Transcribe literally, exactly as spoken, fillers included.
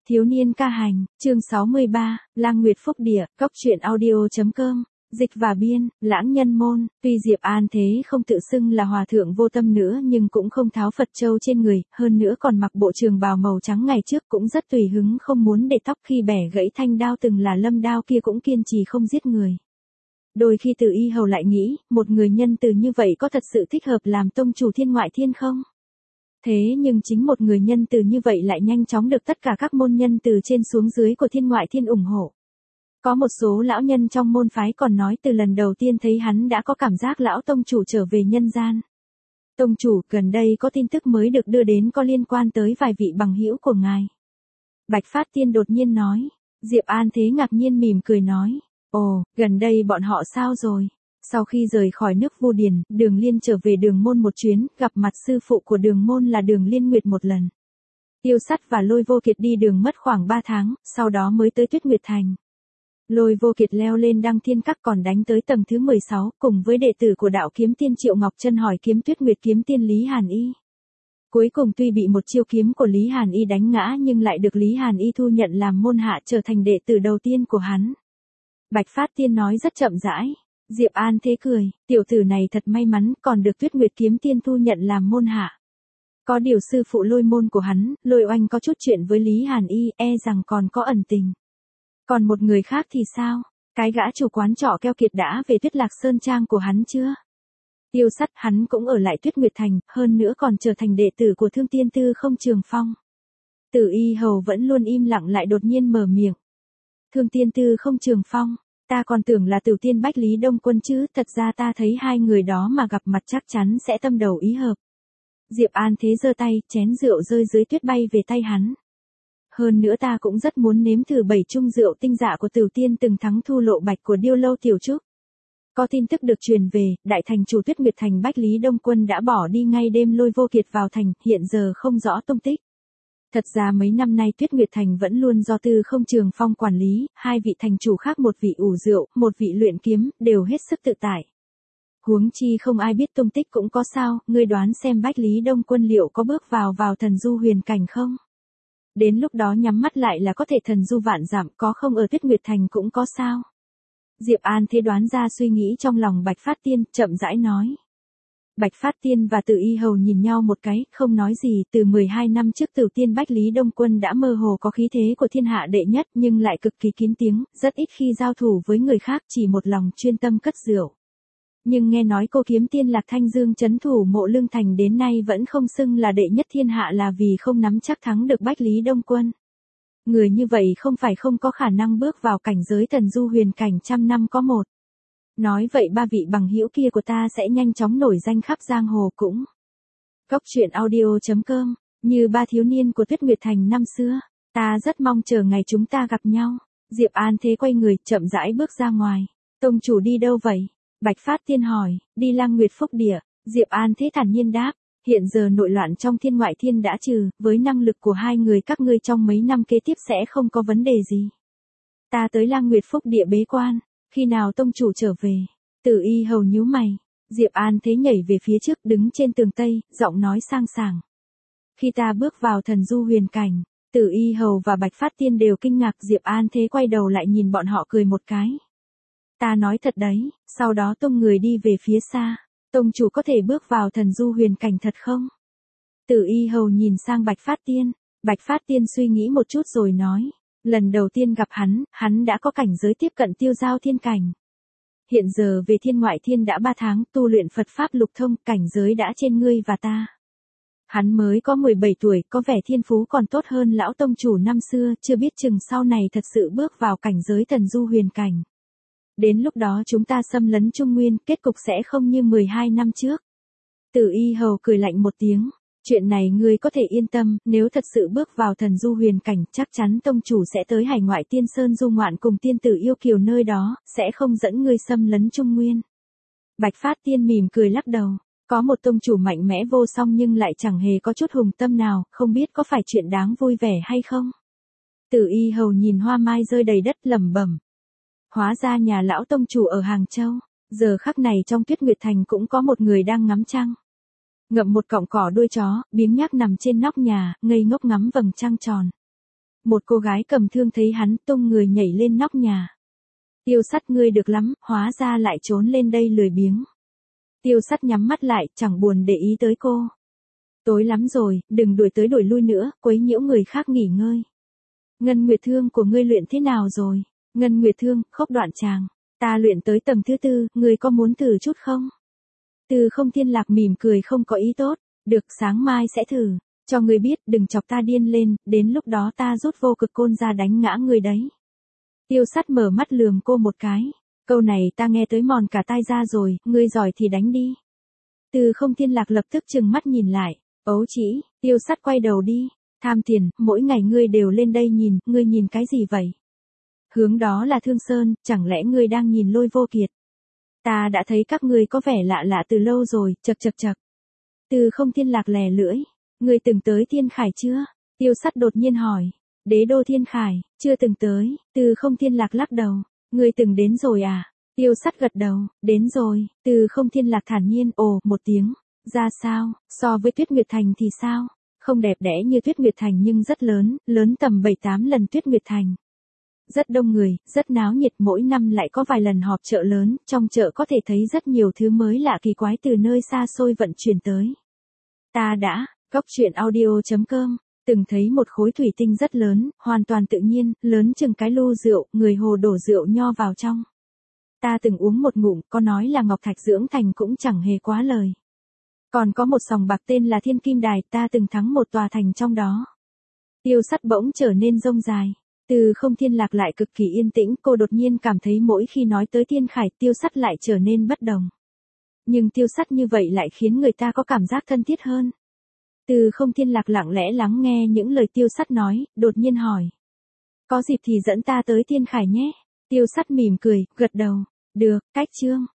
Thiếu niên ca hành, chương sáu mươi ba, Lang Nguyệt Phúc Địa, Cốc truyện audio.com, dịch và biên, Lãng Nhân Môn. Tuy Diệp An Thế không tự xưng là hòa thượng vô tâm nữa nhưng cũng không tháo Phật châu trên người, hơn nữa còn mặc bộ trường bào màu trắng ngày trước cũng rất tùy hứng, không muốn để tóc khi bẻ gãy thanh đao từng là lâm đao kia cũng kiên trì không giết người. Đôi khi Từ Y Hầu lại nghĩ, một người nhân từ như vậy có thật sự thích hợp làm tông chủ Thiên Ngoại Thiên không? Thế nhưng chính một người nhân từ như vậy lại nhanh chóng được tất cả các môn nhân từ trên xuống dưới của Thiên Ngoại Thiên ủng hộ. Có một số lão nhân trong môn phái còn nói từ lần đầu tiên thấy hắn đã có cảm giác lão tông chủ trở về nhân gian. Tông chủ, gần đây có tin tức mới được đưa đến có liên quan tới vài vị bằng hữu của ngài. Bạch Phát Tiên đột nhiên nói. Diệp An Thế ngạc nhiên mỉm cười nói. Ồ, gần đây bọn họ sao rồi? Sau khi rời khỏi nước Vu Điền, Đường Liên trở về Đường Môn một chuyến, gặp mặt sư phụ của Đường Môn là Đường Liên Nguyệt một lần. Tiêu Sắt và Lôi Vô Kiệt đi đường mất khoảng ba tháng, sau đó mới tới Tuyết Nguyệt Thành. Lôi Vô Kiệt leo lên Đăng Thiên Các còn đánh tới tầng thứ mười sáu, cùng với đệ tử của đạo kiếm tiên Triệu Ngọc Chân hỏi kiếm Tuyết Nguyệt kiếm tiên Lý Hàn Y. Cuối cùng tuy bị một chiêu kiếm của Lý Hàn Y đánh ngã nhưng lại được Lý Hàn Y thu nhận làm môn hạ, trở thành đệ tử đầu tiên của hắn. Bạch Phát Tiên nói rất chậm rãi. Diệp An Thế cười, tiểu tử này thật may mắn, còn được Tuyết Nguyệt kiếm tiên thu nhận làm môn hạ. Có điều sư phụ Lôi môn của hắn, Lôi Oanh có chút chuyện với Lý Hàn Y, e rằng còn có ẩn tình. Còn một người khác thì sao? Cái gã chủ quán trọ keo kiệt đã về Tuyết Lạc Sơn Trang của hắn chưa? Tiêu Sắt, hắn cũng ở lại Tuyết Nguyệt Thành, hơn nữa còn trở thành đệ tử của Thương Tiên Tư Không Trường Phong. Từ Y Hầu vẫn luôn im lặng lại đột nhiên mở miệng. Thương Tiên Tư Không Trường Phong, ta còn tưởng là Tử Tiên Bách Lý Đông Quân chứ, thật ra ta thấy hai người đó mà gặp mặt chắc chắn sẽ tâm đầu ý hợp. Diệp An Thế giơ tay, chén rượu rơi dưới tuyết bay về tay hắn. Hơn nữa ta cũng rất muốn nếm thử bảy chung rượu tinh dạ của Tử Tiên từng thắng Thu Lộ Bạch của Điêu Lâu Tiểu Trúc. Có tin tức được truyền về, đại thành chủ Tuyết Nguyệt Thành Bách Lý Đông Quân đã bỏ đi ngay đêm Lôi Vô Kiệt vào thành, hiện giờ không rõ tung tích. Thật ra mấy năm nay Tuyết Nguyệt Thành vẫn luôn do Tư Không Trường Phong quản lý, hai vị thành chủ khác, một vị ủ rượu, một vị luyện kiếm, đều hết sức tự tại. Huống chi không ai biết tung tích cũng có sao, ngươi đoán xem Bách Lý Đông Quân liệu có bước vào vào thần du huyền cảnh không? Đến lúc đó nhắm mắt lại là có thể thần du vạn dặm, có không ở Tuyết Nguyệt Thành cũng có sao? Diệp An Thế đoán ra suy nghĩ trong lòng Bạch Phát Tiên, chậm rãi nói. Bạch Phát Tiên và Từ Y Hầu nhìn nhau một cái, không nói gì, từ mười hai năm trước Tử Tiên Bách Lý Đông Quân đã mơ hồ có khí thế của thiên hạ đệ nhất nhưng lại cực kỳ kín tiếng, rất ít khi giao thủ với người khác, chỉ một lòng chuyên tâm cất rượu. Nhưng nghe nói cô kiếm tiên Lạc Thanh Dương trấn thủ Mộ Lương Thành đến nay vẫn không xưng là đệ nhất thiên hạ là vì không nắm chắc thắng được Bách Lý Đông Quân. Người như vậy không phải không có khả năng bước vào cảnh giới thần du huyền cảnh trăm năm có một. Nói vậy ba vị bằng hữu kia của ta sẽ nhanh chóng nổi danh khắp giang hồ cũng. Cốc truyện audio.com, như ba thiếu niên của Tuyết Nguyệt Thành năm xưa, ta rất mong chờ ngày chúng ta gặp nhau. Diệp An Thế quay người, chậm rãi bước ra ngoài. Tông chủ đi đâu vậy? Bạch Phát Tiên hỏi. Đi Lang Nguyệt Phúc Địa. Diệp An Thế thản nhiên đáp. Hiện giờ nội loạn trong Thiên Ngoại Thiên đã trừ, với năng lực của hai người các ngươi trong mấy năm kế tiếp sẽ không có vấn đề gì. Ta tới Lang Nguyệt Phúc Địa bế quan. Khi nào tông chủ trở về? Từ Y Hầu nhíu mày. Diệp An Thế nhảy về phía trước, đứng trên tường tây, giọng nói sang sảng. Khi ta bước vào thần du huyền cảnh, Từ Y Hầu và Bạch Phát Tiên đều kinh ngạc. Diệp An Thế quay đầu lại nhìn bọn họ cười một cái. Ta nói thật đấy, sau đó tung người đi về phía xa. Tông chủ có thể bước vào thần du huyền cảnh thật không? Từ Y Hầu nhìn sang Bạch Phát Tiên. Bạch Phát Tiên suy nghĩ một chút rồi nói. Lần đầu tiên gặp hắn, hắn đã có cảnh giới tiếp cận tiêu giao thiên cảnh. Hiện giờ về Thiên Ngoại Thiên đã ba tháng, tu luyện Phật Pháp lục thông, cảnh giới đã trên ngươi và ta. Hắn mới có mười bảy tuổi, có vẻ thiên phú còn tốt hơn lão tông chủ năm xưa, chưa biết chừng sau này thật sự bước vào cảnh giới thần du huyền cảnh. Đến lúc đó chúng ta xâm lấn Trung Nguyên, kết cục sẽ không như mười hai năm trước. Từ Y Hầu cười lạnh một tiếng. Chuyện này ngươi có thể yên tâm, nếu thật sự bước vào thần du huyền cảnh, chắc chắn tông chủ sẽ tới Hải Ngoại Tiên Sơn du ngoạn cùng tiên tử yêu kiều nơi đó, sẽ không dẫn ngươi xâm lấn Trung Nguyên. Bạch Phát Tiên mỉm cười lắc đầu. Có một tông chủ mạnh mẽ vô song nhưng lại chẳng hề có chút hùng tâm nào, không biết có phải chuyện đáng vui vẻ hay không? Từ Y Hầu nhìn hoa mai rơi đầy đất lẩm bẩm. Hóa ra nhà lão tông chủ ở Hàng Châu, giờ khắc này trong Tuyết Nguyệt Thành cũng có một người đang ngắm trăng. Ngậm một cọng cỏ đuôi chó, biếng nhác nằm trên nóc nhà, ngây ngốc ngắm vầng trăng tròn. một cô gái cầm thương thấy hắn tung người nhảy lên nóc nhà. Tiêu Sắt ngươi được lắm, hóa ra lại trốn lên đây lười biếng. Tiêu Sắt nhắm mắt lại, chẳng buồn để ý tới cô. Tối lắm rồi, đừng đuổi tới đuổi lui nữa, quấy nhiễu người khác nghỉ ngơi. Ngân Nguyệt Thương của ngươi luyện thế nào rồi? Ngân Nguyệt Thương, khốc đoạn tràng. Ta luyện tới tầng thứ tư, ngươi có muốn thử chút không? Từ Không Thiên Lạc mỉm cười không có ý tốt. Được, sáng mai sẽ thử. Cho ngươi biết, đừng chọc ta điên lên, đến lúc đó ta rút vô cực côn ra đánh ngã ngươi đấy. Tiêu Sắt mở mắt lườm cô một cái. Câu này ta nghe tới mòn cả tai ra rồi, ngươi giỏi thì đánh đi. Từ Không Thiên Lạc lập tức trừng mắt nhìn lại. Ấu chỉ, Tiêu Sắt quay đầu đi. Tham tiền, mỗi ngày ngươi đều lên đây nhìn, ngươi nhìn cái gì vậy? Hướng đó là Thương Sơn, chẳng lẽ ngươi đang nhìn Lôi Vô Kiệt? Ta đã thấy các ngươi có vẻ lạ lạ từ lâu rồi, chật chật chật. Từ Không Thiên Lạc lè lưỡi. Ngươi từng tới Thiên Khải chưa? Tiêu Sắt đột nhiên hỏi. Đế đô Thiên Khải, chưa từng tới. Từ Không Thiên Lạc lắc đầu. Ngươi từng đến rồi à? Tiêu Sắt gật đầu, đến rồi. Từ Không Thiên Lạc thản nhiên ồ một tiếng. Ra sao, so với Tuyết Nguyệt Thành thì sao? Không đẹp đẽ như Tuyết Nguyệt Thành nhưng rất lớn, lớn tầm bảy tám lần Tuyết Nguyệt Thành. Rất đông người, rất náo nhiệt, mỗi năm lại có vài lần họp chợ lớn, trong chợ có thể thấy rất nhiều thứ mới lạ kỳ quái từ nơi xa xôi vận chuyển tới. Ta đã, Cóc Truyện Audio chấm com, từng thấy một khối thủy tinh rất lớn, hoàn toàn tự nhiên, lớn chừng cái lu rượu, người hồ đổ rượu nho vào trong. Ta từng uống một ngụm, có nói là ngọc thạch dưỡng thành cũng chẳng hề quá lời. Còn có một sòng bạc tên là Thiên Kim Đài, ta từng thắng một tòa thành trong đó. Tiêu Sắt bỗng trở nên rông dài. Từ Không Thiên Lạc lại cực kỳ yên tĩnh, cô đột nhiên cảm thấy mỗi khi nói tới Thiên Khải, Tiêu Sắt lại trở nên bất đồng. Nhưng Tiêu Sắt như vậy lại khiến người ta có cảm giác thân thiết hơn. Từ Không Thiên Lạc lặng lẽ lắng nghe những lời Tiêu Sắt nói, đột nhiên hỏi. Có dịp thì dẫn ta tới Thiên Khải nhé. Tiêu Sắt mỉm cười, gật đầu. Được, cách chương.